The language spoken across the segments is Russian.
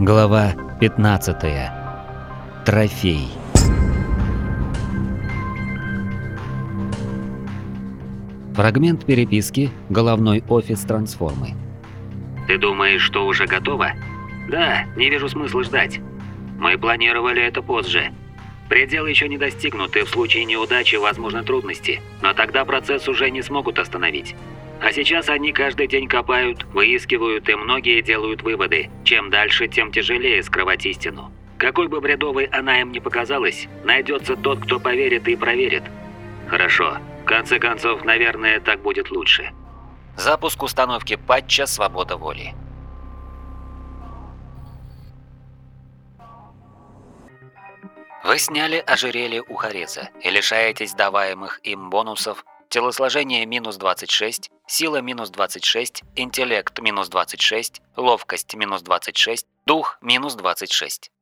Глава 15. Трофей. Фрагмент переписки. Головной офис Трансформы. Ты думаешь, что уже готово? Да, не вижу смысла ждать. Мы планировали это позже. Предел еще не достигнут, и в случае неудачи возможны трудности, но тогда процесс уже не смогут остановить. А сейчас они каждый день копают, выискивают, и многие делают выводы. Чем дальше, тем тяжелее скрывать истину. Какой бы бредовой она им ни показалась, найдется тот, кто поверит и проверит. Хорошо. В конце концов, наверное, так будет лучше. Запуск установки патча «Свобода воли». Вы сняли ожерелье у Хореза и лишаетесь даваемых им бонусов: телосложение минус 26, сила минус 26, интеллект минус 26, ловкость минус 26, дух минус 26.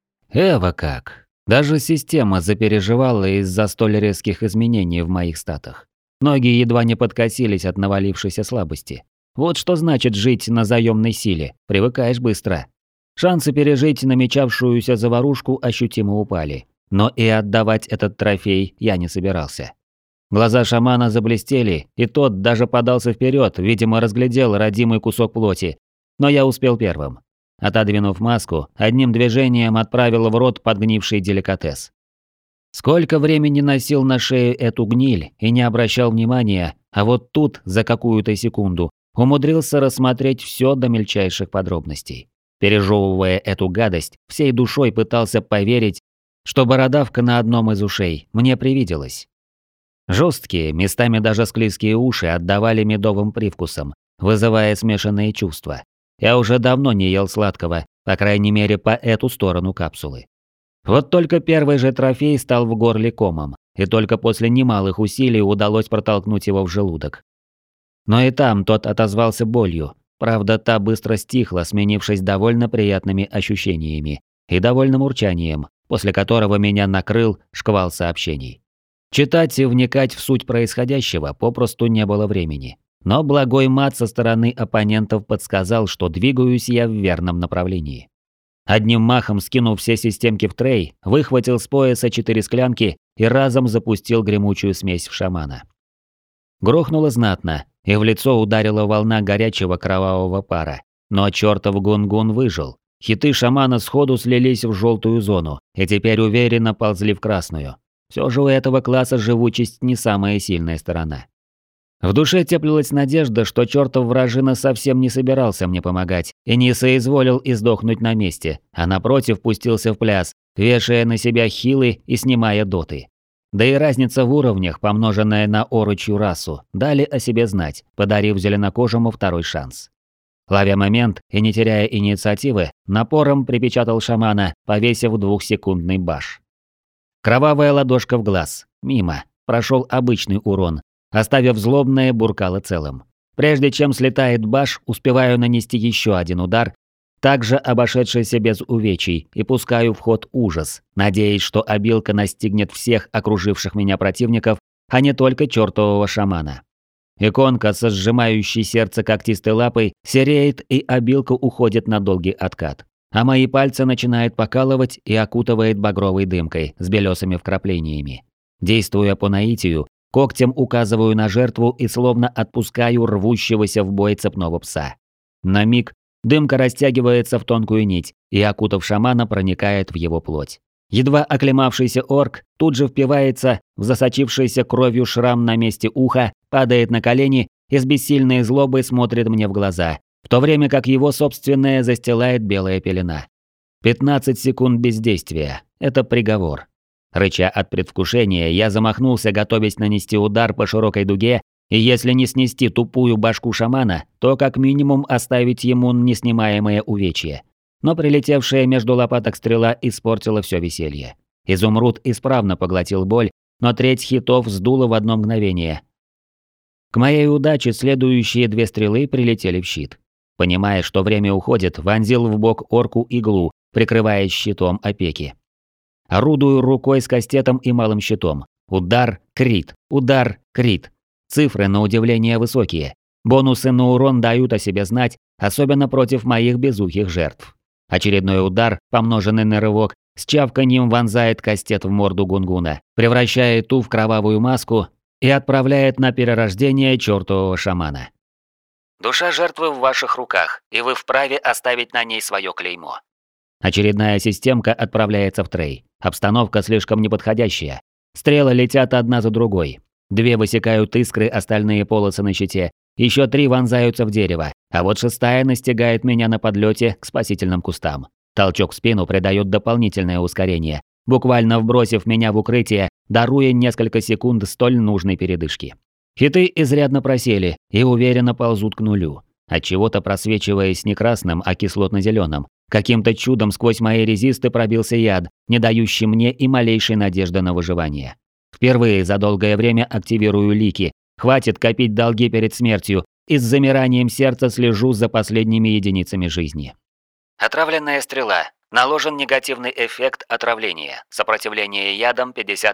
Эва как! Даже система запереживала из-за столь резких изменений в моих статах. Ноги едва не подкосились от навалившейся слабости. Вот что значит жить на заемной силе, привыкаешь быстро. Шансы пережить намечавшуюся заварушку ощутимо упали. Но и отдавать этот трофей я не собирался. Глаза шамана заблестели, и тот даже подался вперед, видимо, разглядел родимый кусок плоти. Но я успел первым. Отодвинув маску, одним движением отправил в рот подгнивший деликатес. Сколько времени носил на шее эту гниль и не обращал внимания, а вот тут, за какую-то секунду, умудрился рассмотреть все до мельчайших подробностей. Пережевывая эту гадость, всей душой пытался поверить, что бородавка на одном из ушей мне привиделась. Жесткие, местами даже склизкие уши отдавали медовым привкусом, вызывая смешанные чувства. Я уже давно не ел сладкого, по крайней мере по эту сторону капсулы. Вот только первый же трофей стал в горле комом, и только после немалых усилий удалось протолкнуть его в желудок. Но и там тот отозвался болью, правда та быстро стихла, сменившись довольно приятными ощущениями и довольным урчанием, после которого меня накрыл шквал сообщений. Читать и вникать в суть происходящего попросту не было времени. Но благой мат со стороны оппонентов подсказал, что двигаюсь я в верном направлении. Одним махом скинув все системки в трей, выхватил с пояса 4 склянки и разом запустил гремучую смесь в шамана. Грохнуло знатно, и в лицо ударила волна горячего кровавого пара. Но чертов гунгун выжил. Хиты шамана сходу слились в желтую зону и теперь уверенно ползли в красную. Все же у этого класса живучесть не самая сильная сторона. В душе теплилась надежда, что чертов вражина совсем не собирался мне помогать и не соизволил издохнуть на месте, а напротив пустился в пляс, вешая на себя хилы и снимая доты. Да и разница в уровнях, помноженная на орочью расу, дали о себе знать, подарив зеленокожему второй шанс. Ловя момент и не теряя инициативы, напором припечатал шамана, повесив 2-секундный баш. Кровавая ладошка в глаз. Мимо. Прошел обычный урон, оставив злобное буркало целым. Прежде чем слетает баш, успеваю нанести еще один удар, также обошедшийся без увечий, и пускаю в ход ужас, надеясь, что обилка настигнет всех окруживших меня противников, а не только чертового шамана. Иконка со сжимающей сердце когтистой лапой сереет, и обилка уходит на долгий откат. А мои пальцы начинают покалывать и окутывает багровой дымкой с белесыми вкраплениями. Действуя по наитию, когтем указываю на жертву и словно отпускаю рвущегося в бой цепного пса. На миг дымка растягивается в тонкую нить и, окутав шамана, проникает в его плоть. Едва оклемавшийся орк тут же впивается в засочившийся кровью шрам на месте уха, падает на колени и с бессильной злобой смотрит мне в глаза, в то время как его собственное застилает белая пелена. 15 секунд бездействия. Это приговор. Рыча от предвкушения, я замахнулся, готовясь нанести удар по широкой дуге, и если не снести тупую башку шамана, то как минимум оставить ему неснимаемое увечье. Но прилетевшая между лопаток стрела испортила все веселье. Изумруд исправно поглотил боль, но треть хитов сдуло в одно мгновение. К моей удаче следующие 2 стрелы прилетели в щит. Понимая, что время уходит, вонзил в бок орку иглу, прикрываясь щитом опеки. Орудую рукой с кастетом и малым щитом. Удар, крит, удар, крит. Цифры на удивление высокие. Бонусы на урон дают о себе знать, особенно против моих безухих жертв. Очередной удар, помноженный на рывок, с чавканьем вонзает кастет в морду Гунгуна, превращает ту в кровавую маску и отправляет на перерождение чертового шамана. Душа жертвы в ваших руках, и вы вправе оставить на ней свое клеймо. Очередная системка отправляется в трей. Обстановка слишком неподходящая. Стрелы летят одна за другой. 2 высекают искры, остальные полосы на щите. Еще 3 вонзаются в дерево, а вот 6-я настигает меня на подлете к спасительным кустам. Толчок в спину придает дополнительное ускорение, буквально вбросив меня в укрытие, даруя несколько секунд столь нужной передышки. Хиты изрядно просели и уверенно ползут к нулю, отчего-то просвечиваясь не красным, а кислотно-зеленым. Каким-то чудом сквозь мои резисты пробился яд, не дающий мне и малейшей надежды на выживание. Впервые за долгое время активирую лики. Хватит копить долги перед смертью, и с замиранием сердца слежу за последними единицами жизни. Отравленная стрела. Наложен негативный эффект отравления. Сопротивление ядом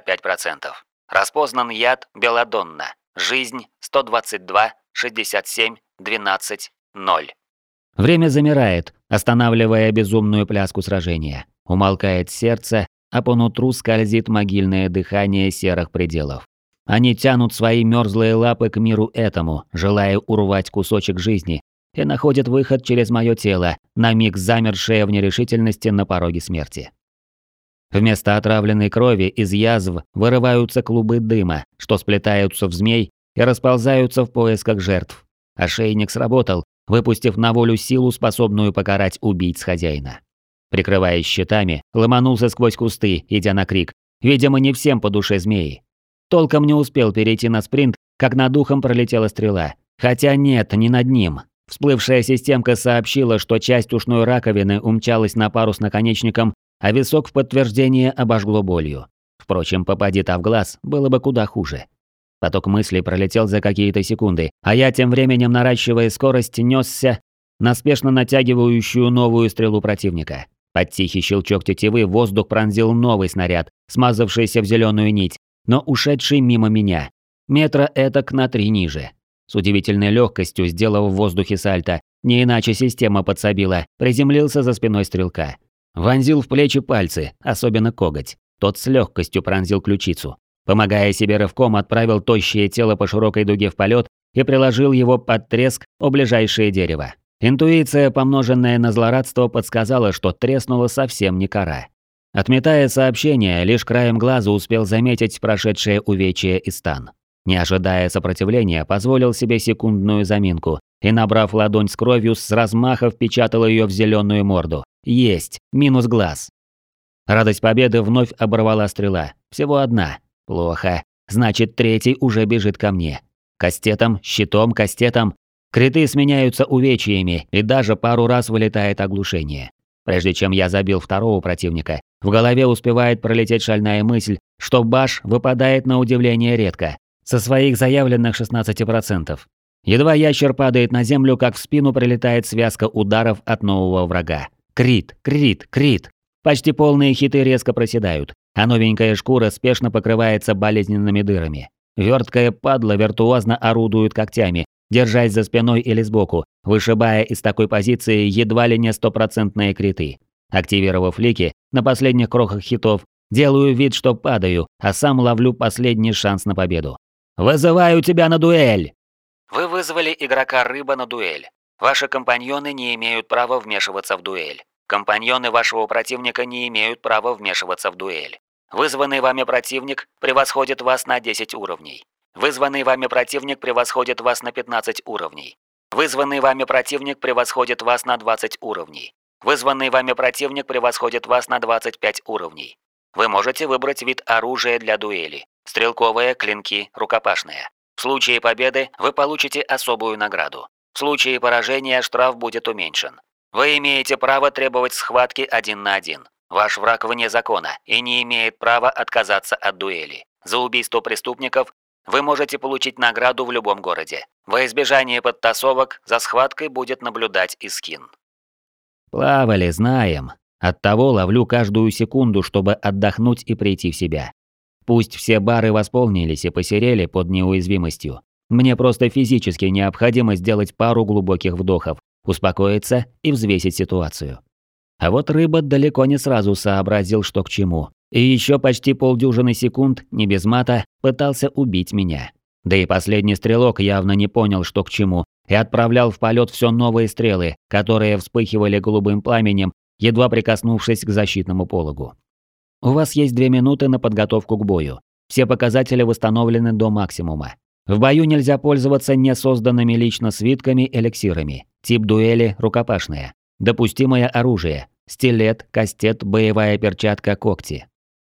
55%. Распознан яд белладонна. Жизнь 122, 67, 12, 0. Время замирает, останавливая безумную пляску сражения. Умолкает сердце, а по нутру скользит могильное дыхание серых пределов. Они тянут свои мёрзлые лапы к миру этому, желая урвать кусочек жизни, и находят выход через моё тело, на миг замершее в нерешительности на пороге смерти. Вместо отравленной крови из язв вырываются клубы дыма, что сплетаются в змей и расползаются в поисках жертв. Ошейник сработал, выпустив на волю силу, способную покарать убийц хозяина. Прикрываясь щитами, ломанулся сквозь кусты, идя на крик. Видимо, не всем по душе змеи. Толком не успел перейти на спринт, как над ухом пролетела стрела. Хотя нет, не над ним. Всплывшая системка сообщила, что часть ушной раковины умчалась на пару с наконечником, а висок в подтверждение обожгло болью. Впрочем, попади та в глаз, было бы куда хуже. Поток мыслей пролетел за какие-то секунды, а я тем временем, наращивая скорость, нёсся на спешно натягивающую новую стрелу противника. Под тихий щелчок тетивы воздух пронзил новый снаряд, смазавшийся в зеленую нить, но ушедший мимо меня. Метра этак на 3 ниже. С удивительной легкостью, сделав в воздухе сальто, не иначе система подсобила, приземлился за спиной стрелка. Вонзил в плечи пальцы, особенно коготь. Тот с легкостью пронзил ключицу. Помогая себе рывком, отправил тощее тело по широкой дуге в полет и приложил его под треск о ближайшее дерево. Интуиция, помноженная на злорадство, подсказала, что треснула совсем не кора. Отметая сообщение, лишь краем глаза успел заметить прошедшее увечье и стан. Не ожидая сопротивления, позволил себе секундную заминку и, набрав ладонь с кровью, с размаха впечатал ее в зеленую морду. Есть, минус глаз. Радость победы вновь оборвала стрела. Всего одна. Плохо. Значит, 3-й уже бежит ко мне. Кастетом, щитом, кастетом. Криты сменяются увечьями, и даже пару раз вылетает оглушение. Прежде чем я забил второго противника, в голове успевает пролететь шальная мысль, что баш выпадает на удивление редко, со своих заявленных 16%. Едва ящер падает на землю, как в спину прилетает связка ударов от нового врага. Крит, крит, крит. Почти полные хиты резко проседают, а новенькая шкура спешно покрывается болезненными дырами. Верткая падла виртуозно орудует когтями, держась за спиной или сбоку, вышибая из такой позиции едва ли не 100% криты. Активировав лики на последних крохах хитов, делаю вид, что падаю, а сам ловлю последний шанс на победу. «Вызываю тебя на дуэль!» Вы вызвали игрока рыба на дуэль. Ваши компаньоны не имеют права вмешиваться в дуэль. Компаньоны вашего противника не имеют права вмешиваться в дуэль. Вызванный вами противник превосходит вас на 10 уровней. Вызванный вами противник превосходит вас на 15 уровней. Вызванный вами противник превосходит вас на 20 уровней. Вызванный вами противник превосходит вас на 25 уровней. Вы можете выбрать вид оружия для дуэли. Стрелковые, клинки, рукопашные. В случае победы вы получите особую награду. В случае поражения штраф будет уменьшен. Вы имеете право требовать схватки 1 на 1. Ваш враг вне закона и не имеет права отказаться от дуэли. За убийство преступников вы можете получить награду в любом городе. Во избежание подтасовок за схваткой будет наблюдать Искин. Плавали, знаем. Оттого ловлю каждую секунду, чтобы отдохнуть и прийти в себя. Пусть все бары восполнились и посерели под неуязвимостью. Мне просто физически необходимо сделать пару глубоких вдохов, успокоиться и взвесить ситуацию. А вот рыба далеко не сразу сообразил, что к чему. И еще почти полдюжины секунд, не без мата, пытался убить меня. Да и последний стрелок явно не понял, что к чему, и отправлял в полет все новые стрелы, которые вспыхивали голубым пламенем, едва прикоснувшись к защитному пологу. У вас есть 2 минуты на подготовку к бою. Все показатели восстановлены до максимума. В бою нельзя пользоваться несозданными лично свитками эликсирами. Тип дуэли – рукопашная. Допустимое оружие – стилет, кастет, боевая перчатка, когти.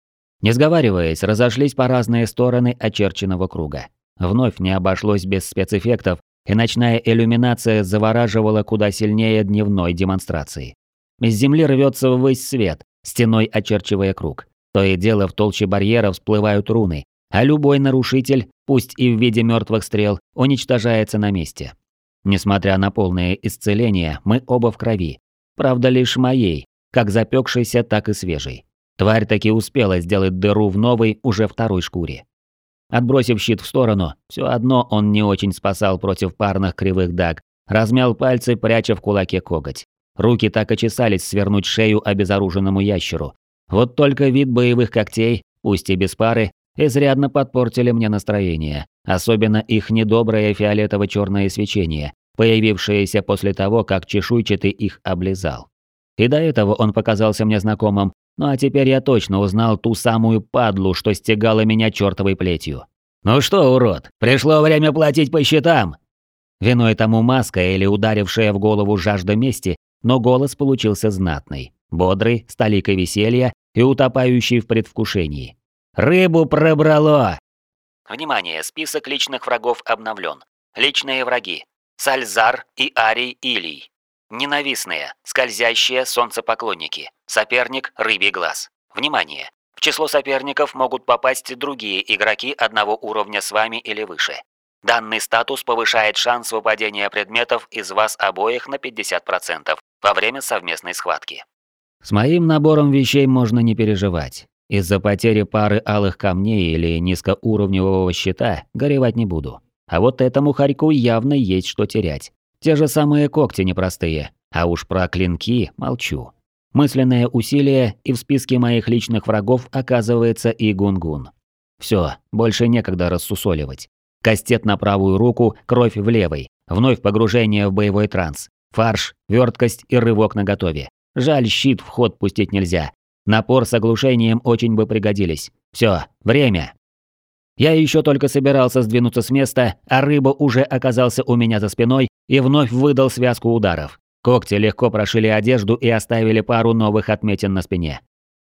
Не сговариваясь, разошлись по разные стороны очерченного круга. Вновь не обошлось без спецэффектов, и ночная иллюминация завораживала куда сильнее дневной демонстрации. Из земли рвется ввысь свет, стеной очерчивая круг. То и дело в толще барьеров всплывают руны, а любой нарушитель, пусть и в виде мертвых стрел, уничтожается на месте. Несмотря на полное исцеление, мы оба в крови. Правда, лишь моей, как запекшейся, так и свежей. Тварь таки успела сделать дыру в новой, уже второй шкуре. Отбросив щит в сторону, все одно он не очень спасал против парных кривых даг, размял пальцы, пряча в кулаке коготь. Руки так и чесались свернуть шею обезоруженному ящеру. Вот только вид боевых когтей, пусть и без пары, изрядно подпортили мне настроение, особенно их недоброе фиолетово-черное свечение, появившееся после того, как чешуйчатый их облизал. И до этого он показался мне знакомым, ну а теперь я точно узнал ту самую падлу, что стегала меня чертовой плетью. «Ну что, урод, пришло время платить по счетам!» Виной тому маска или ударившая в голову жажда мести, но голос получился знатный, бодрый, с толикой веселья и утопающий в предвкушении. «Рыбу пробрало!» Внимание, список личных врагов обновлен. Личные враги. Сальзар и Арий Илий. Ненавистные, скользящие солнцепоклонники. Соперник – Рыбий Глаз. Внимание! В число соперников могут попасть другие игроки одного уровня с вами или выше. Данный статус повышает шанс выпадения предметов из вас обоих на 50% во время совместной схватки. С моим набором вещей можно не переживать. Из-за потери пары алых камней или низкоуровневого щита горевать не буду. А вот этому хорьку явно есть что терять. Те же самые когти непростые, а уж про клинки молчу. Мысленное усилие, и в списке моих личных врагов оказывается и Гунгун. Все, больше некогда рассусоливать. Кастет на правую руку, кровь в левой. Вновь погружение в боевой транс. Фарш, верткость и рывок наготове. Жаль, щит в ход пустить нельзя. Напор с оглушением очень бы пригодились. Все, время. Я еще только собирался сдвинуться с места, а рыба уже оказался у меня за спиной и вновь выдал связку ударов. Когти легко прошили одежду и оставили пару новых отметин на спине.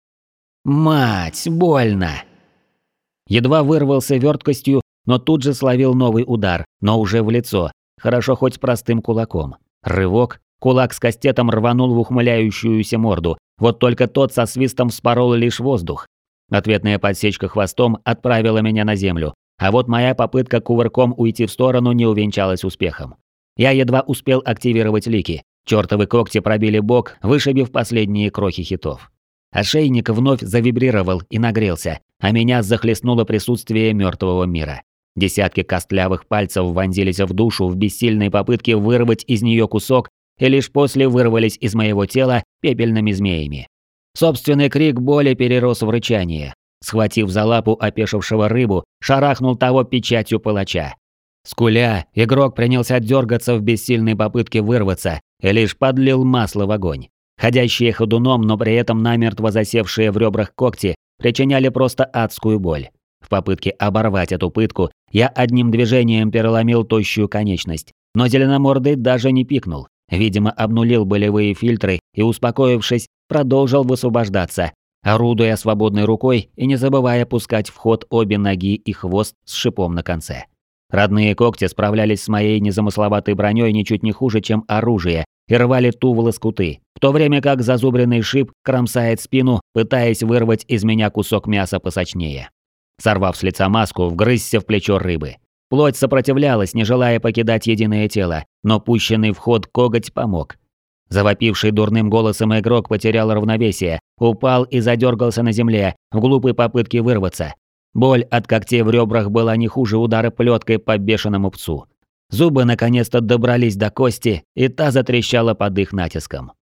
Мать, больно! Едва вырвался верткостью, но тут же словил новый удар, но уже в лицо, хорошо хоть простым кулаком. Рывок, кулак с кастетом рванул в ухмыляющуюся морду, вот только тот со свистом вспорол лишь воздух. Ответная подсечка хвостом отправила меня на землю, а вот моя попытка кувырком уйти в сторону не увенчалась успехом. Я едва успел активировать лики, чертовы когти пробили бок, вышибив последние крохи хитов. Ошейник вновь завибрировал и нагрелся, а меня захлестнуло присутствие мертвого мира. Десятки костлявых пальцев вонзились в душу в бессильной попытке вырвать из нее кусок, и лишь после вырвались из моего тела пепельными змеями. Собственный крик боли перерос в рычание. Схватив за лапу опешившего рыбу, шарахнул того печатью палача. Скуля, игрок принялся дергаться в бессильной попытке вырваться и лишь подлил масло в огонь. Ходящие ходуном, но при этом намертво засевшие в ребрах когти причиняли просто адскую боль. В попытке оборвать эту пытку я одним движением переломил тощую конечность, но зеленомордый даже не пикнул. Видимо, обнулил болевые фильтры и, успокоившись, продолжил высвобождаться, орудуя свободной рукой и не забывая пускать в ход обе ноги и хвост с шипом на конце. Родные когти справлялись с моей незамысловатой броней ничуть не хуже, чем оружие, и рвали ту в лоскуты, в то время как зазубренный шип кромсает спину, пытаясь вырвать из меня кусок мяса посочнее. Сорвав с лица маску, вгрызся в плечо рыбы. Плоть сопротивлялась, не желая покидать единое тело, но пущенный в ход коготь помог. Завопивший дурным голосом игрок потерял равновесие, упал и задергался на земле в глупой попытке вырваться. Боль от когтей в ребрах была не хуже удара плеткой по бешеному псу. Зубы наконец-то добрались до кости, и та затрещала под их натиском.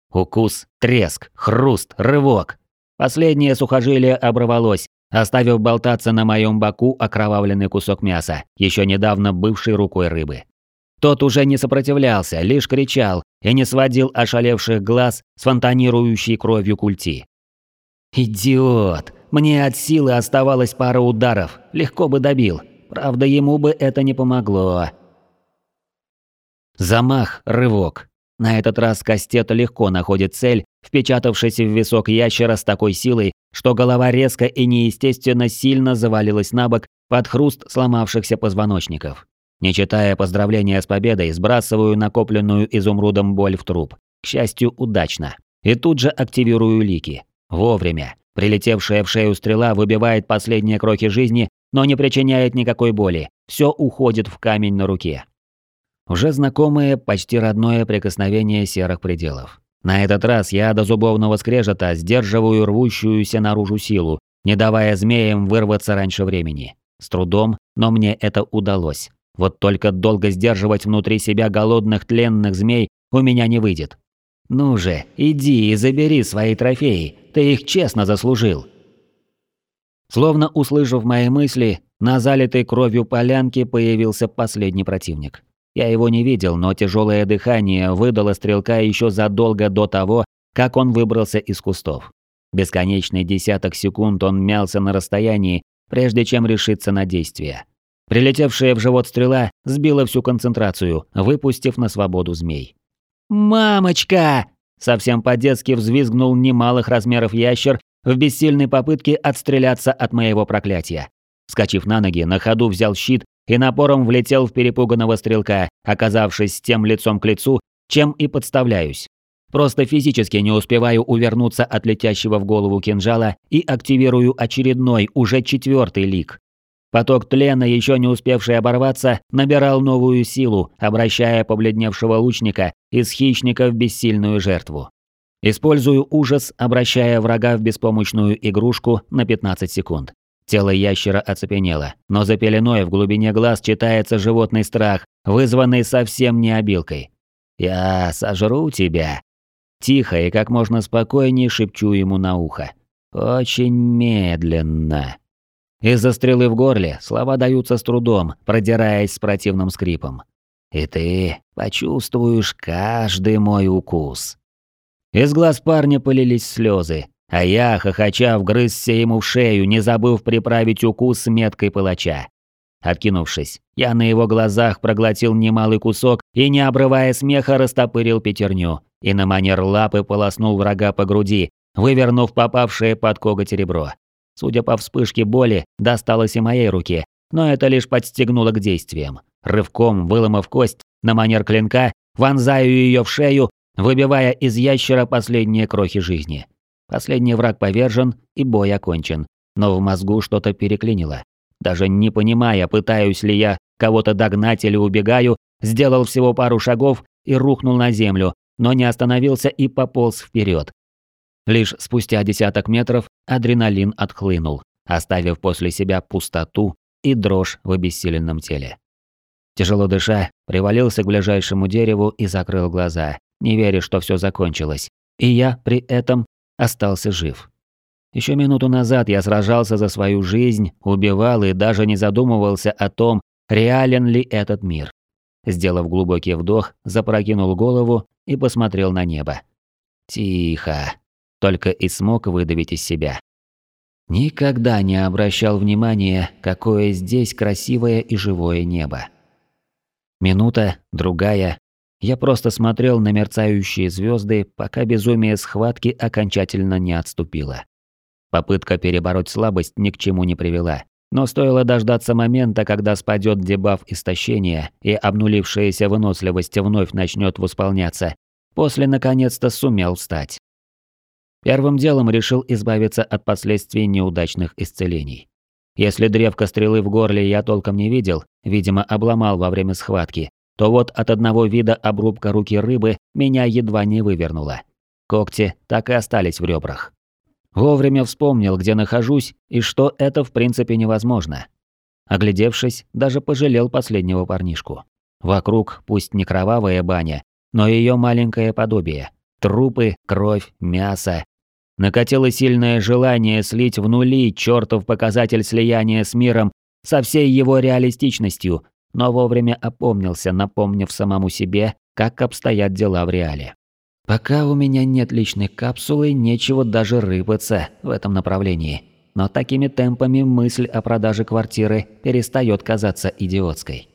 Укус, треск, хруст, рывок. Последнее сухожилие оборвалось, оставив болтаться на моем боку окровавленный кусок мяса, еще недавно бывший рукой рыбы. Тот уже не сопротивлялся, лишь кричал и не сводил ошалевших глаз с фонтанирующей кровью культи. «Идиот! Мне от силы оставалось пара ударов, легко бы добил. Правда, ему бы это не помогло». Замах, рывок. На этот раз Кастет легко находит цель, впечатавшись в висок ящера с такой силой, что голова резко и неестественно сильно завалилась на бок под хруст сломавшихся позвоночников. Не читая поздравления с победой, сбрасываю накопленную изумрудом боль в труп. К счастью, удачно. И тут же активирую лики. Вовремя. Прилетевшая в шею стрела выбивает последние крохи жизни, но не причиняет никакой боли. Все уходит в камень на руке. Уже знакомое, почти родное прикосновение серых пределов. На этот раз я до зубовного скрежета сдерживаю рвущуюся наружу силу, не давая змеям вырваться раньше времени. С трудом, но мне это удалось. Вот только долго сдерживать внутри себя голодных тленных змей у меня не выйдет. Ну же, иди и забери свои трофеи, ты их честно заслужил. Словно услышав мои мысли, на залитой кровью полянке появился последний противник. Я его не видел, но тяжелое дыхание выдало стрелка еще задолго до того, как он выбрался из кустов. Бесконечный десяток секунд он мялся на расстоянии, прежде чем решиться на действие. Прилетевшая в живот стрела сбила всю концентрацию, выпустив на свободу змей. «Мамочка!» – совсем по-детски взвизгнул немалых размеров ящер в бессильной попытке отстреляться от моего проклятия. Вскочив на ноги, на ходу взял щит и напором влетел в перепуганного стрелка, оказавшись с тем лицом к лицу, чем и подставляюсь. Просто физически не успеваю увернуться от летящего в голову кинжала и активирую очередной, уже 4-й лик. Поток тлена, еще не успевший оборваться, набирал новую силу, обращая побледневшего лучника из хищника в бессильную жертву. Использую ужас, обращая врага в беспомощную игрушку на 15 секунд. Тело ящера оцепенело, но за пеленой в глубине глаз читается животный страх, вызванный совсем не обилкой. «Я сожру тебя!» Тихо и как можно спокойнее шепчу ему на ухо. Очень медленно. Из-за стрелы в горле слова даются с трудом, продираясь с противным скрипом. «И ты почувствуешь каждый мой укус». Из глаз парня полились слезы, а я, хохоча, вгрызся ему в шею, не забыв приправить укус меткой палача. Откинувшись, я на его глазах проглотил немалый кусок и, не обрывая смеха, растопырил пятерню и на манер лапы полоснул врага по груди, вывернув попавшее под коготь ребро. Судя по вспышке боли, досталось и моей руке, но это лишь подстегнуло к действиям. Рывком, выломав кость на манер клинка, вонзаю ее в шею, выбивая из ящера последние крохи жизни. Последний враг повержен, и бой окончен. Но в мозгу что-то переклинило. Даже не понимая, пытаюсь ли я кого-то догнать или убегаю, сделал всего пару шагов и рухнул на землю, но не остановился и пополз вперед. Лишь спустя десяток метров адреналин отхлынул, оставив после себя пустоту и дрожь в обессиленном теле. Тяжело дыша, привалился к ближайшему дереву и закрыл глаза, не веря, что все закончилось. И я при этом остался жив. Еще минуту назад я сражался за свою жизнь, убивал и даже не задумывался о том, реален ли этот мир. Сделав глубокий вдох, запрокинул голову и посмотрел на небо. Тихо. Только и смог выдавить из себя. Никогда не обращал внимания, какое здесь красивое и живое небо. Минута, другая. Я просто смотрел на мерцающие звезды, пока безумие схватки окончательно не отступило. Попытка перебороть слабость ни к чему не привела. Но стоило дождаться момента, когда спадет дебаф истощения и обнулившаяся выносливость вновь начнет восполняться, после наконец-то сумел встать. Первым делом решил избавиться от последствий неудачных исцелений. Если древко стрелы в горле я толком не видел, видимо, обломал во время схватки, то вот от одного вида обрубка руки рыбы меня едва не вывернуло. Когти так и остались в ребрах. Вовремя вспомнил, где нахожусь, и что это в принципе невозможно. Оглядевшись, даже пожалел последнего парнишку. Вокруг, пусть не кровавая баня, но ее маленькое подобие. Трупы, кровь, мясо. Накатило сильное желание слить в нули чертов показатель слияния с миром со всей его реалистичностью, но вовремя опомнился, напомнив самому себе, как обстоят дела в реале. Пока у меня нет личной капсулы, нечего даже рыпаться в этом направлении. Но такими темпами мысль о продаже квартиры перестает казаться идиотской.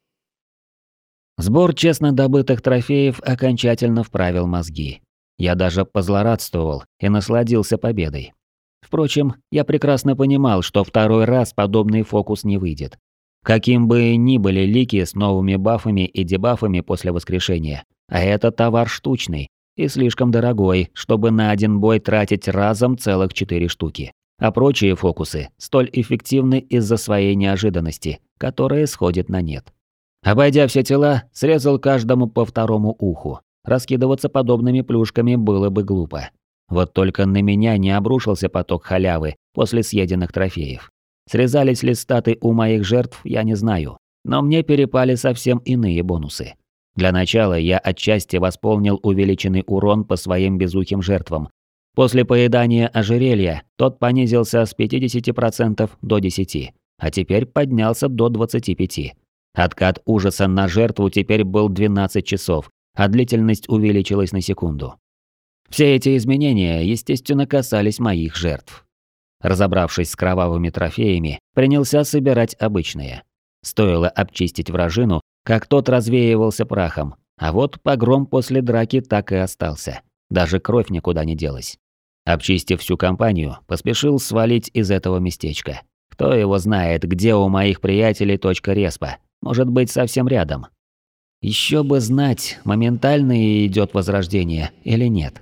Сбор честно добытых трофеев окончательно вправил мозги. Я даже позлорадствовал и насладился победой. Впрочем, я прекрасно понимал, что второй раз подобный фокус не выйдет. Каким бы ни были лики с новыми бафами и дебафами после воскрешения, а это товар штучный и слишком дорогой, чтобы на один бой тратить разом целых 4 штуки. А прочие фокусы столь эффективны из-за своей неожиданности, которая сходит на нет. Обойдя все тела, срезал каждому по второму уху. Раскидываться подобными плюшками было бы глупо. Вот только на меня не обрушился поток халявы после съеденных трофеев. Срезались ли статы у моих жертв, я не знаю, но мне перепали совсем иные бонусы. Для начала я отчасти восполнил увеличенный урон по своим безухим жертвам. После поедания ожерелья тот понизился с 50% до 10%, а теперь поднялся до 25%. Откат ужаса на жертву теперь был 12 часов, а длительность увеличилась на секунду. Все эти изменения, естественно, касались моих жертв. Разобравшись с кровавыми трофеями, принялся собирать обычные. Стоило обчистить вражину, как тот развеивался прахом, а вот погром после драки так и остался. Даже кровь никуда не делась. Обчистив всю компанию, поспешил свалить из этого местечка. Кто его знает, где у моих приятелей точка респа. Может быть, совсем рядом. Еще бы знать, моментально идет возрождение или нет.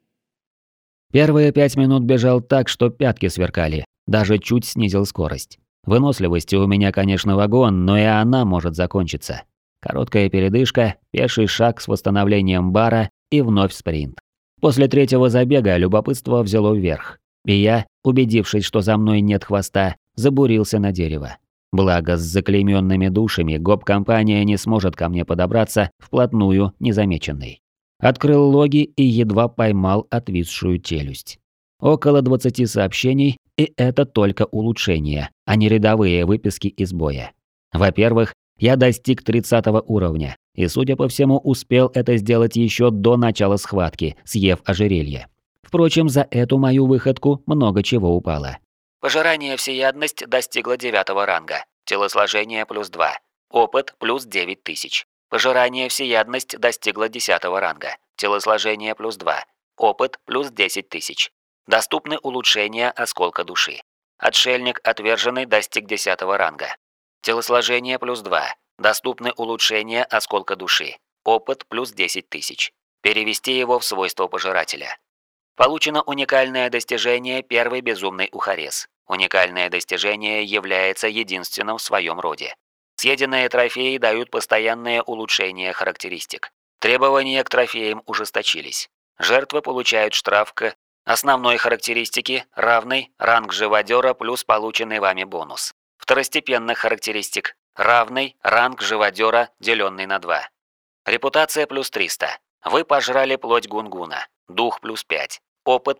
Первые 5 минут бежал так, что пятки сверкали, даже чуть снизил скорость. Выносливости у меня, конечно, вагон, но и она может закончиться. Короткая передышка, пеший шаг с восстановлением бара и вновь спринт. После третьего забега любопытство взяло вверх, и я, убедившись, что за мной нет хвоста, забурился на дерево. Благо, с заклеймёнными душами гоп-компания не сможет ко мне подобраться вплотную незамеченной. Открыл логи и едва поймал отвисшую челюсть. Около 20 сообщений, и это только улучшения, а не рядовые выписки из боя. Во-первых, я достиг 30 уровня, и, судя по всему, успел это сделать еще до начала схватки, съев ожерелье. Впрочем, за эту мою выходку много чего упало. Пожирание всеядность достигло 9 ранга. Телосложение +2. Опыт +9000. Пожирание всеядность достигло 10 ранга. Телосложение +2. Опыт +10 тысяч. Доступны улучшения осколка души. Отшельник отверженный достиг 10 ранга. Телосложение +2. Доступны улучшения осколка души. Опыт +10 тысяч. Перевести его в свойство пожирателя. Получено уникальное достижение «Первый безумный ухарез». Уникальное достижение является единственным в своем роде. Съеденные трофеи дают постоянное улучшение характеристик. Требования к трофеям ужесточились. Жертвы получают штраф к основной характеристике, равный ранг живодера плюс полученный вами бонус. Второстепенных характеристик, равный ранг живодера, деленный на 2. Репутация +300. Вы пожрали плоть гунгуна. Дух +5. Опыт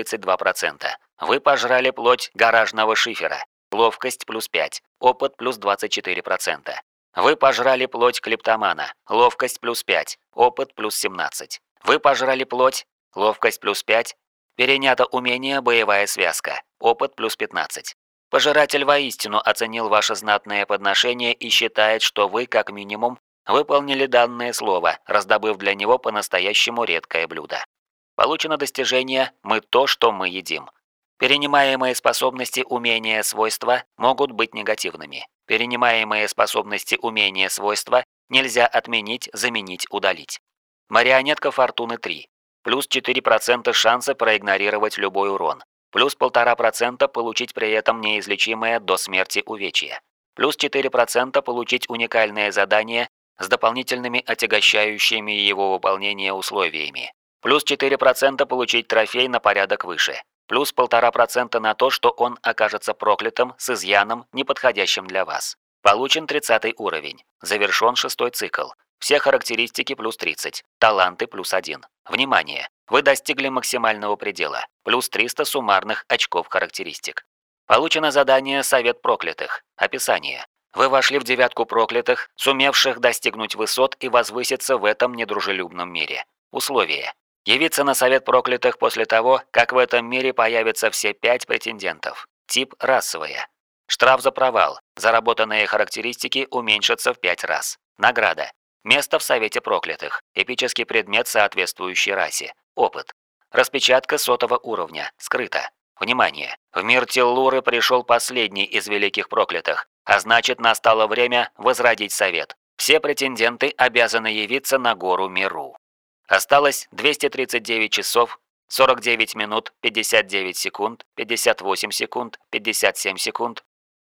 +32%. Вы пожрали плоть гаражного шифера. Ловкость +5. Опыт +24%. Вы пожрали плоть клептомана. Ловкость +5. Опыт +17. Вы пожрали плоть. Ловкость +5. Перенято умение боевая связка. Опыт +15. Пожиратель воистину оценил ваше знатное подношение и считает, что вы, как минимум, выполнили данное слово, раздобыв для него по-настоящему редкое блюдо. Получено достижение «Мы то, что мы едим». Перенимаемые способности, умения, свойства могут быть негативными. Перенимаемые способности, умения, свойства нельзя отменить, заменить, удалить. Марионетка фортуны 3. Плюс 4% шанса проигнорировать любой урон. Плюс 1,5% получить при этом неизлечимое до смерти увечье. Плюс 4% получить уникальное задание с дополнительными отягощающими его выполнение условиями. Плюс 4% получить трофей на порядок выше. Плюс 1,5% на то, что он окажется проклятым с изъяном, неподходящим для вас. Получен 30 уровень. Завершен 6-й цикл. Все характеристики +30. Таланты +1. Внимание! Вы достигли максимального предела, плюс 300 суммарных очков характеристик. Получено задание «Совет проклятых». Описание. Вы вошли в девятку проклятых, сумевших достигнуть высот и возвыситься в этом недружелюбном мире. Условия. Явиться на Совет проклятых после того, как в этом мире появятся все 5 претендентов. Тип расовая. Штраф за провал. Заработанные характеристики уменьшатся в 5 раз. Награда. Место в Совете проклятых. Эпический предмет, соответствующей расе. Опыт. Распечатка 100 уровня. Скрыто. Внимание! В мир Теллуры пришел последний из великих проклятых, а значит, настало время возродить Совет. Все претенденты обязаны явиться на гору Миру. Осталось 239 часов, 49 минут, 59 секунд, 58 секунд, 57 секунд.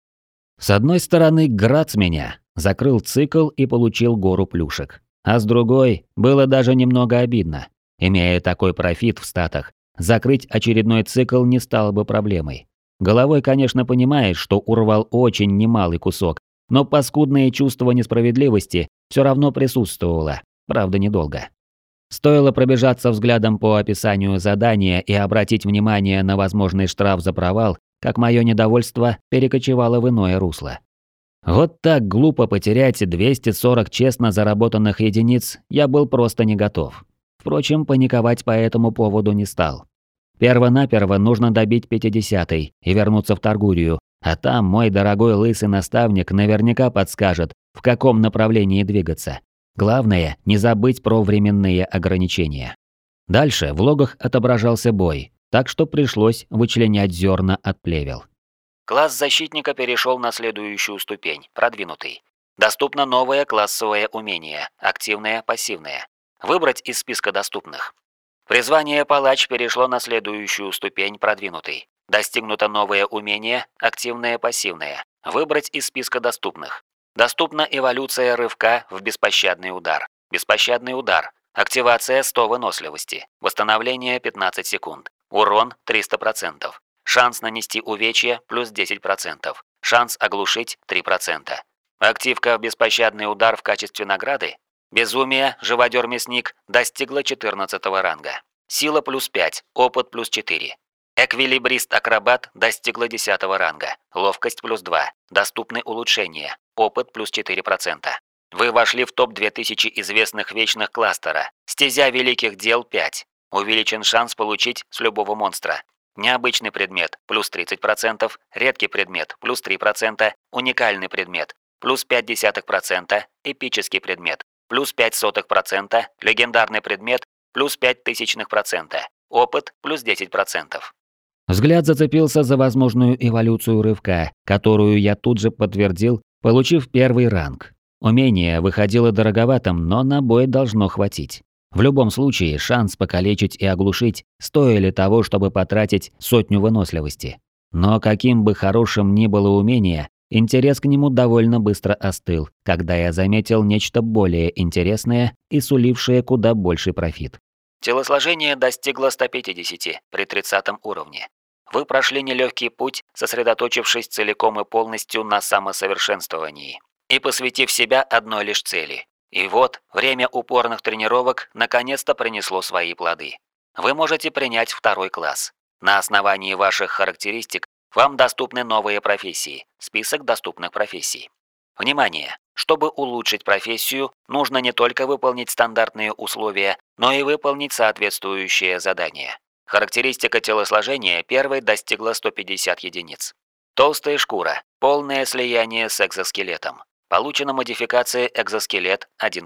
С одной стороны, Грац меня закрыл цикл и получил гору плюшек. А с другой, было даже немного обидно. Имея такой профит в статах, закрыть очередной цикл не стало бы проблемой. Головой, конечно, понимаешь, что урвал очень немалый кусок, но паскудное чувство несправедливости все равно присутствовало, правда недолго. Стоило пробежаться взглядом по описанию задания и обратить внимание на возможный штраф за провал, как мое недовольство перекочевало в иное русло. Вот так глупо потерять 240 честно заработанных единиц я был просто не готов. Впрочем, паниковать по этому поводу не стал. Первонаперво нужно добить 50-й и вернуться в Таргурию, а там мой дорогой лысый наставник наверняка подскажет, в каком направлении двигаться. Главное, не забыть про временные ограничения. Дальше в логах отображался бой, так что пришлось вычленять зерна от плевел. Класс защитника перешел на следующую ступень, продвинутый. Доступно новое классовое умение, активное, пассивное. Выбрать из списка доступных. Призвание палач перешло на следующую ступень, продвинутый. Достигнуто новое умение, активное, пассивное. Выбрать из списка доступных. Доступна эволюция рывка в беспощадный удар. Беспощадный удар. Активация 100 выносливости. Восстановление 15 секунд. Урон 300%. Шанс нанести увечье плюс 10%. Шанс оглушить 3%. Активка в беспощадный удар в качестве награды. Безумие, живодер-мясник, достигла 14-го ранга. Сила плюс 5, опыт плюс 4. Эквилибрист-акробат достигла 10-го ранга. Ловкость плюс 2. Доступны улучшения. Опыт плюс 4%. Вы вошли в топ-2000 известных вечных кластера. Стезя великих дел 5. Увеличен шанс получить с любого монстра. Необычный предмет плюс 30%, редкий предмет плюс 3%, уникальный предмет плюс 0,5%, эпический предмет плюс 0,05%, легендарный предмет плюс 0,005%, опыт плюс 10%. Взгляд зацепился за возможную эволюцию рывка, которую я тут же подтвердил, получив первый ранг. Умение выходило дороговатым, но на бой должно хватить. В любом случае, шанс покалечить и оглушить стоили того, чтобы потратить 100 выносливости. Но каким бы хорошим ни было умение, интерес к нему довольно быстро остыл, когда я заметил нечто более интересное и сулившее куда больший профит. Телосложение достигло 150 при 30 уровне. Вы прошли нелегкий путь, сосредоточившись целиком и полностью на самосовершенствовании и посвятив себя одной лишь цели. И вот, время упорных тренировок наконец-то принесло свои плоды. Вы можете принять второй класс. На основании ваших характеристик вам доступны новые профессии, список доступных профессий. Внимание! Чтобы улучшить профессию, нужно не только выполнить стандартные условия, но и выполнить соответствующее задание. Характеристика телосложения первой достигла 150 единиц. Толстая шкура, полное слияние с экзоскелетом. Получена модификация экзоскелет 1%.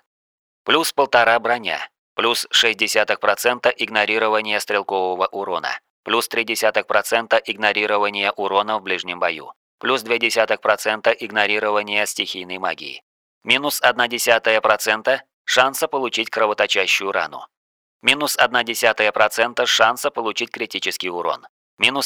Плюс 1,5 броня. Плюс 0,6% игнорирование стрелкового урона. Плюс 0,3% игнорирование урона в ближнем бою. Плюс 0,2% игнорирование стихийной магии. Минус 0,1% шанса получить кровоточащую рану. Минус 0,1% шанса получить критический урон. Минус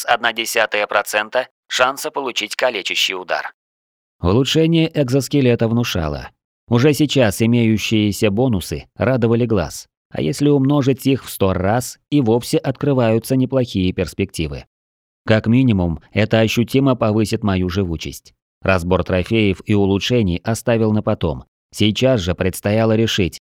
0,1% шанса получить калечащий удар. Улучшение экзоскелета внушало. Уже сейчас имеющиеся бонусы радовали глаз, а если умножить их в 100 раз, и вовсе открываются неплохие перспективы. Как минимум, это ощутимо повысит мою живучесть. Разбор трофеев и улучшений оставил на потом. Сейчас же предстояло решить,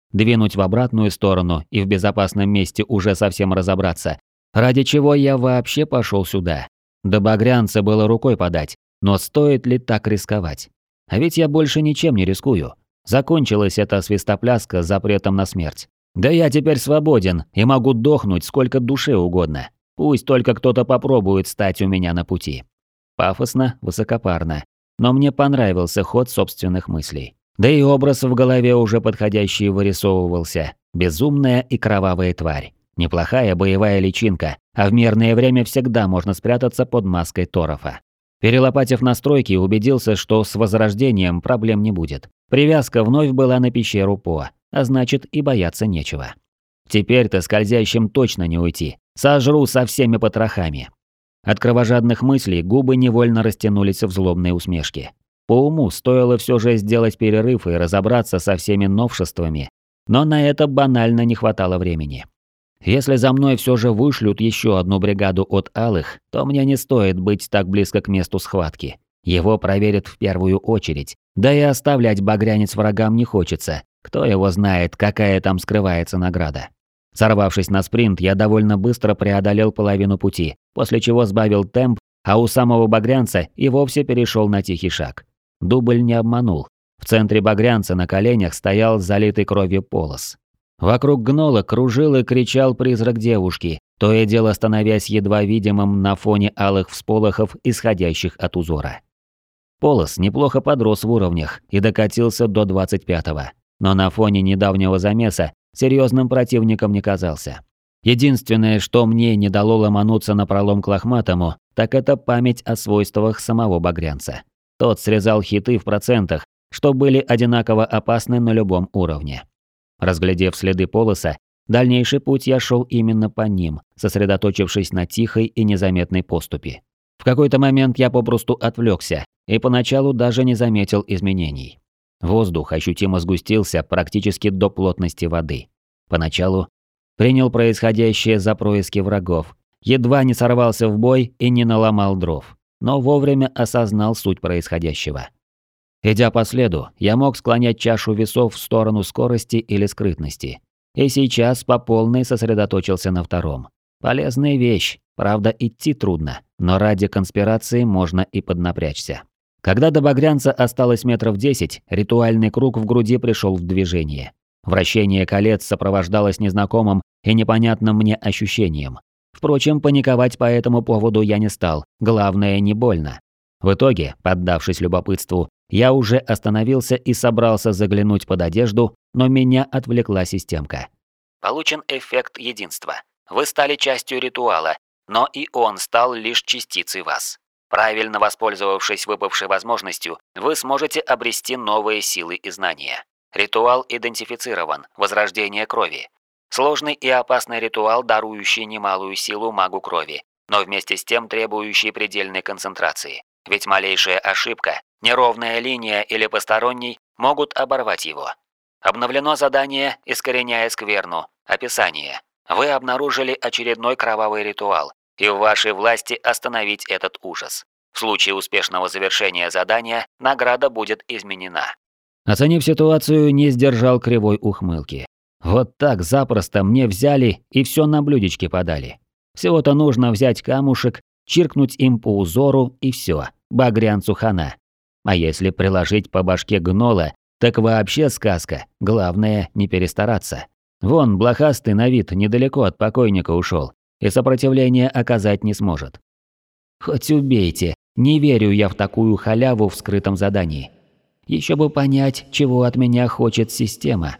двинуть в обратную сторону и в безопасном месте уже совсем разобраться, ради чего я вообще пошел сюда. До багрянца было рукой подать, но стоит ли так рисковать? А ведь я больше ничем не рискую. Закончилась эта свистопляска с запретом на смерть. Да я теперь свободен и могу дохнуть сколько душе угодно. Пусть только кто-то попробует стать у меня на пути. Пафосно, высокопарно. Но мне понравился ход собственных мыслей. Да и образ в голове уже подходящий вырисовывался. Безумная и кровавая тварь. Неплохая боевая личинка, а в мирное время всегда можно спрятаться под маской Торфа. Перелопатив настройки, убедился, что с возрождением проблем не будет. Привязка вновь была на пещеру По, а значит и бояться нечего. Теперь-то скользящим точно не уйти. Сожру со всеми потрохами. От кровожадных мыслей губы невольно растянулись в злобной усмешке. По уму стоило все же сделать перерыв и разобраться со всеми новшествами, но на это банально не хватало времени. Если за мной все же вышлют еще одну бригаду от Алых, то мне не стоит быть так близко к месту схватки. Его проверят в первую очередь, да и оставлять багрянец врагам не хочется. Кто его знает, какая там скрывается награда. Сорвавшись на спринт, я довольно быстро преодолел половину пути, после чего сбавил темп, а у самого багрянца и вовсе перешел на тихий шаг. Дубль не обманул. В центре багрянца на коленях стоял залитый кровью Полос. Вокруг гнола кружил и кричал призрак девушки, то и дело становясь едва видимым на фоне алых всполохов, исходящих от узора. Полос неплохо подрос в уровнях и докатился до 25-го, но на фоне недавнего замеса серьезным противником не казался. Единственное, что мне не дало ломануться напролом к лохматому, так это память о свойствах самого багрянца. Тот срезал хиты в процентах, что были одинаково опасны на любом уровне. Разглядев следы Полоса, дальнейший путь я шел именно по ним, сосредоточившись на тихой и незаметной поступи. В какой-то момент я попросту отвлекся и поначалу даже не заметил изменений. Воздух ощутимо сгустился практически до плотности воды. Поначалу принял происходящее за происки врагов, едва не сорвался в бой и не наломал дров, но вовремя осознал суть происходящего. Идя по следу, я мог склонять чашу весов в сторону скорости или скрытности. И сейчас по полной сосредоточился на втором. Полезная вещь, правда идти трудно, но ради конспирации можно и поднапрячься. Когда до багрянца осталось метров 10, ритуальный круг в груди пришел в движение. Вращение колец сопровождалось незнакомым и непонятным мне ощущением. Впрочем, паниковать по этому поводу я не стал, главное не больно. В итоге, поддавшись любопытству, я уже остановился и собрался заглянуть под одежду, но меня отвлекла системка. Получен эффект единства. Вы стали частью ритуала, но и он стал лишь частицей вас. Правильно воспользовавшись выпавшей возможностью, вы сможете обрести новые силы и знания. Ритуал идентифицирован. Возрождение крови. Сложный и опасный ритуал, дарующий немалую силу магу крови, но вместе с тем требующий предельной концентрации. Ведь малейшая ошибка, неровная линия или посторонний могут оборвать его. Обновлено задание «Искореняя скверну». Описание. Вы обнаружили очередной кровавый ритуал, и в вашей власти остановить этот ужас. В случае успешного завершения задания награда будет изменена. Оценив ситуацию, не сдержал кривой ухмылки. Вот так запросто мне взяли и все на блюдечке подали. Всего-то нужно взять камушек, чиркнуть им по узору и все, багрянцу хана. А если приложить по башке гнола, так вообще сказка, главное не перестараться. Вон, блохастый на вид недалеко от покойника ушел и сопротивления оказать не сможет. Хоть убейте, не верю я в такую халяву в скрытом задании. Еще бы понять, чего от меня хочет система.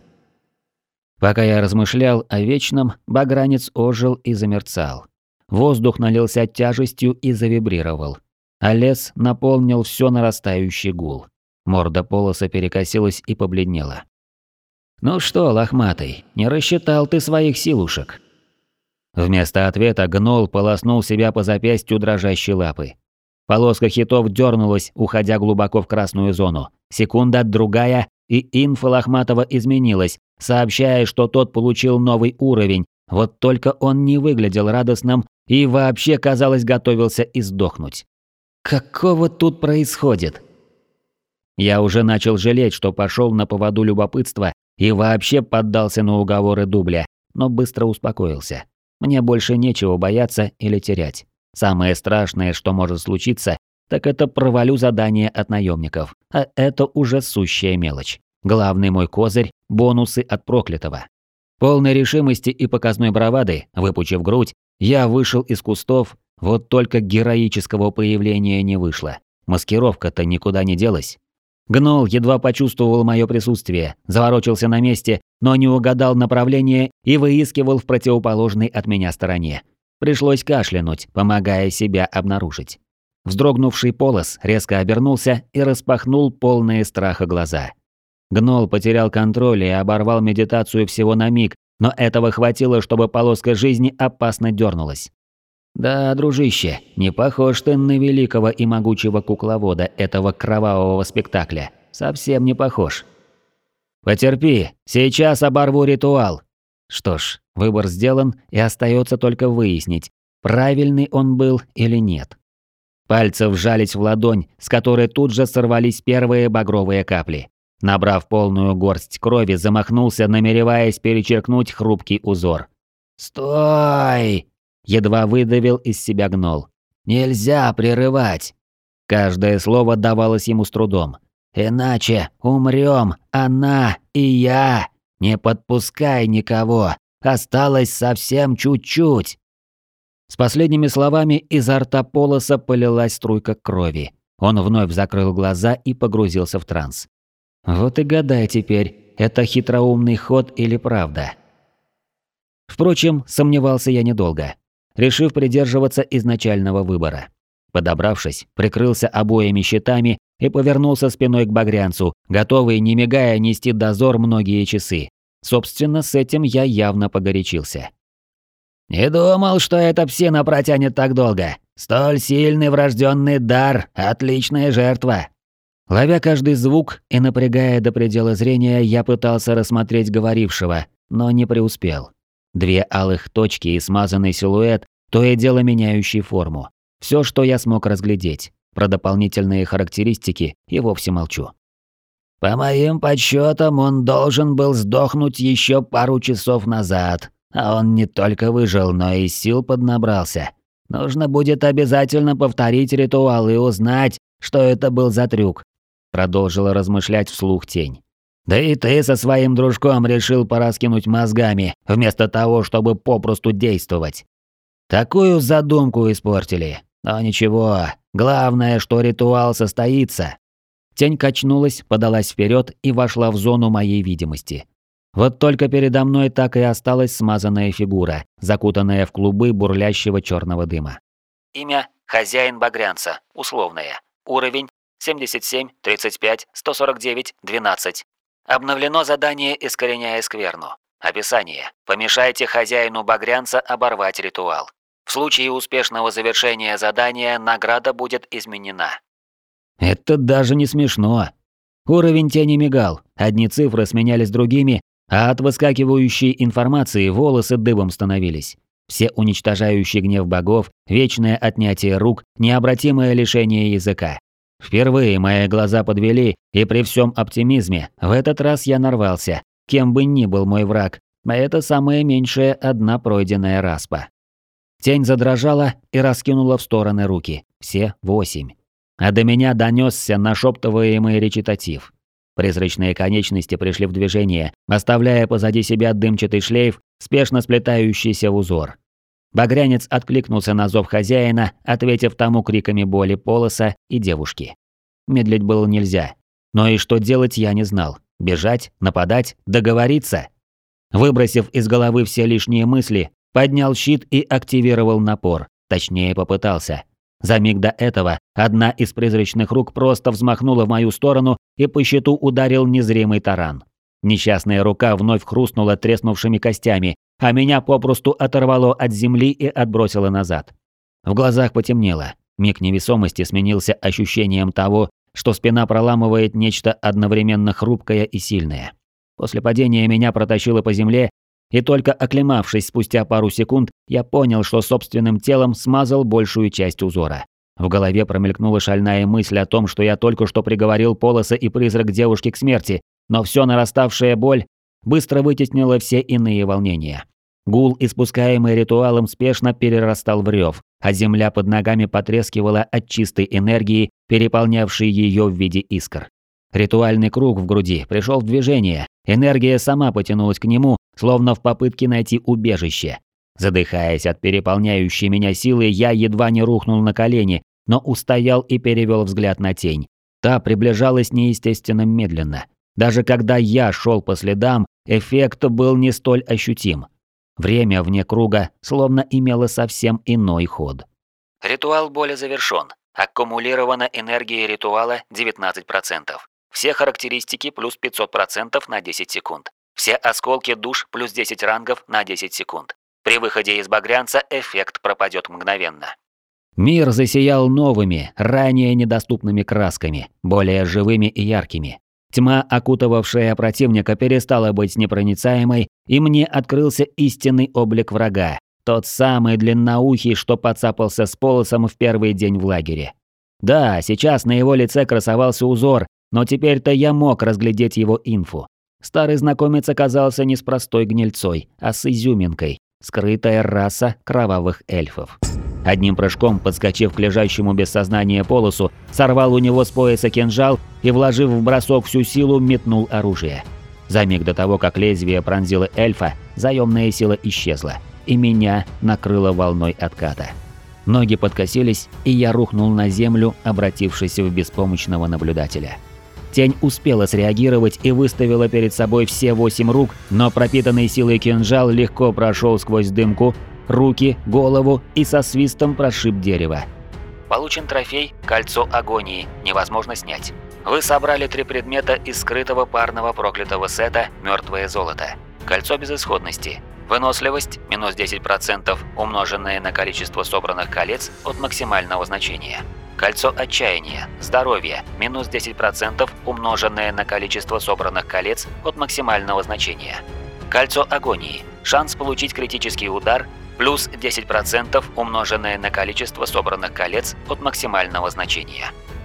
Пока я размышлял о вечном, багранец ожил и замерцал. Воздух налился тяжестью и завибрировал, а лес наполнил все нарастающий гул. Морда Полоса перекосилась и побледнела. «Ну что, лохматый, не рассчитал ты своих силушек?» Вместо ответа гнол полоснул себя по запястью дрожащей лапы. Полоска хитов дернулась, уходя глубоко в красную зону. Секунда, другая, и инфа Лохматова изменилась, сообщая, что тот получил новый уровень, вот только он не выглядел радостным и вообще, казалось, готовился издохнуть. Какого тут происходит? Я уже начал жалеть, что пошел на поводу любопытства и вообще поддался на уговоры дубля, но быстро успокоился. Мне больше нечего бояться или терять. Самое страшное, что может случиться, так это провалю задание от наемников, а это уже сущая мелочь. Главный мой козырь – бонусы от проклятого. Полной решимости и показной бравады, выпучив грудь, я вышел из кустов, вот только героического появления не вышло. Маскировка-то никуда не делась. Гнол едва почувствовал мое присутствие, заворочился на месте, но не угадал направление и выискивал в противоположной от меня стороне. Пришлось кашлянуть, помогая себя обнаружить. Вздрогнувший Полос резко обернулся и распахнул полные страха глаза. Гнол потерял контроль и оборвал медитацию всего на миг, но этого хватило, чтобы полоска жизни опасно дернулась. Да, дружище, не похож ты на великого и могучего кукловода этого кровавого спектакля. Совсем не похож. Потерпи, сейчас оборву ритуал. Что ж, выбор сделан, и остается только выяснить, правильный он был или нет. Пальцы вжались в ладонь, с которой тут же сорвались первые багровые капли. Набрав полную горсть крови, замахнулся, намереваясь перечеркнуть хрупкий узор. «Стой!» – едва выдавил из себя гнол. «Нельзя прерывать!» Каждое слово давалось ему с трудом. «Иначе умрем, она и я! Не подпускай никого! Осталось совсем чуть-чуть!» С последними словами изо рта Полоса полилась струйка крови. Он вновь закрыл глаза и погрузился в транс. Вот и гадай теперь, это хитроумный ход или правда. Впрочем, сомневался я недолго, решив придерживаться изначального выбора. Подобравшись, прикрылся обоими щитами и повернулся спиной к багрянцу, готовый, не мигая, нести дозор многие часы. Собственно, с этим я явно погорячился. «Не думал, что эта псина протянет так долго. Столь сильный врожденный дар, отличная жертва». Ловя каждый звук и напрягая до предела зрения, я пытался рассмотреть говорившего, но не преуспел. Две алых точки и смазанный силуэт, то и дело меняющий форму. Все, что я смог разглядеть. Про дополнительные характеристики и вовсе молчу. «По моим подсчетам, он должен был сдохнуть еще пару часов назад, а он не только выжил, но и сил поднабрался. Нужно будет обязательно повторить ритуал и узнать, что это был за трюк», — продолжила размышлять вслух тень. «Да и ты со своим дружком решил пораскинуть мозгами, вместо того, чтобы попросту действовать. Такую задумку испортили. Но ничего, главное, что ритуал состоится». Тень качнулась, подалась вперед и вошла в зону моей видимости. Вот только передо мной так и осталась смазанная фигура, закутанная в клубы бурлящего черного дыма. Имя – хозяин Багрянца, условное. Уровень – 77, 35, 149, 12. Обновлено задание «Искореняя скверну». Описание. Помешайте хозяину Багрянца оборвать ритуал. В случае успешного завершения задания награда будет изменена. Это даже не смешно. Уровень тени мигал, одни цифры сменялись другими, а от выскакивающей информации волосы дыбом становились. Все уничтожающий гнев богов, вечное отнятие рук, необратимое лишение языка. Впервые мои глаза подвели, и при всем оптимизме в этот раз я нарвался, кем бы ни был мой враг, а это самая меньшая одна пройденная распа. Тень задрожала и раскинула в стороны руки, все 8. А до меня донесся нашептываемый речитатив. Призрачные конечности пришли в движение, оставляя позади себя дымчатый шлейф, спешно сплетающийся в узор. Багрянец откликнулся на зов хозяина, ответив тому криками боли Полоса и девушки. Медлить было нельзя. Но и что делать я не знал. Бежать, нападать, договориться? Выбросив из головы все лишние мысли, поднял щит и активировал напор. Точнее, попытался. За миг до этого одна из призрачных рук просто взмахнула в мою сторону, и по щиту ударил незримый таран. Несчастная рука вновь хрустнула треснувшими костями, а меня попросту оторвало от земли и отбросило назад. В глазах потемнело. Миг невесомости сменился ощущением того, что спина проламывает нечто одновременно хрупкое и сильное. После падения меня протащило по земле, и только оклемавшись спустя пару секунд, я понял, что собственным телом смазал большую часть узора. В голове промелькнула шальная мысль о том, что я только что приговорил Полоса и призрак девушки к смерти, но все нараставшая боль быстро вытеснило все иные волнения. Гул, испускаемый ритуалом, спешно перерастал в рев, а земля под ногами потрескивала от чистой энергии, переполнявшей ее в виде искр. Ритуальный круг в груди пришел в движение, энергия сама потянулась к нему, словно в попытке найти убежище. Задыхаясь от переполняющей меня силы, я едва не рухнул на колени, но устоял и перевел взгляд на тень. Та приближалась неестественно медленно. Даже когда я шел по следам, эффект был не столь ощутим. Время вне круга словно имело совсем иной ход. Ритуал боли завершён. Аккумулирована энергия ритуала 19%. Все характеристики плюс 500% на 10 секунд. Все осколки душ плюс 10 рангов на 10 секунд. При выходе из багрянца эффект пропадет мгновенно. Мир засиял новыми, ранее недоступными красками, более живыми и яркими. Тьма, окутывавшая противника, перестала быть непроницаемой, и мне открылся истинный облик врага. Тот самый длинноухий, что подцапался с Полосом в первый день в лагере. Да, сейчас на его лице красовался узор, но теперь-то я мог разглядеть его инфу. Старый знакомец оказался не с простой гнильцой, а с изюминкой. Скрытая раса кровавых эльфов. Одним прыжком, подскочив к лежащему без сознания Полосу, сорвал у него с пояса кинжал и, вложив в бросок всю силу, метнул оружие. За миг до того, как лезвие пронзило эльфа, заёмная сила исчезла, и меня накрыло волной отката. Ноги подкосились, и я рухнул на землю, обратившись в беспомощного наблюдателя. Тень успела среагировать и выставила перед собой все 8 рук, но пропитанный силой кинжал легко прошел сквозь дымку, руки, голову и со свистом прошиб дерево. Получен трофей «Кольцо агонии», невозможно снять. Вы собрали 3 предмета из скрытого парного проклятого сета «Мёртвое золото». Кольцо безысходности. Выносливость – минус 10%, умноженное на количество собранных колец от максимального значения. Кольцо отчаяния. Здоровье – минус 10%, умноженное на количество собранных колец от максимального значения. Кольцо агонии. Шанс получить критический удар – плюс 10%, умноженное на количество собранных колец от максимального значения.